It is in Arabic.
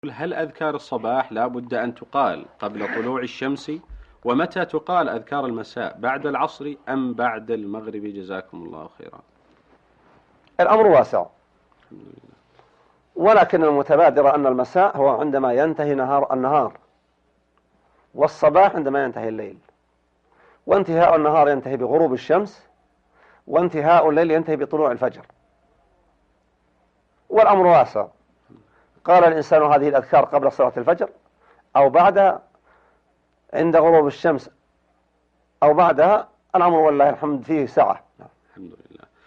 هل أذكار الصباح لا بد أن تقال قبل طلوع الشمس؟ ومتى تقال أذكار المساء، بعد العصر أم بعد المغرب؟ جزاكم الله خيرا. الأمر واسع، ولكن المتبادر أن المساء هو عندما ينتهي النهار، والصباح عندما ينتهي الليل، وانتهاء النهار ينتهي بغروب الشمس، وانتهاء الليل ينتهي بطلوع الفجر. والأمر واسع، قال الإنسان هذه الأذكار قبل صلاة الفجر أو بعدها عند غروب الشمس أو بعدها، الأمر والله الحمد فيه سعة.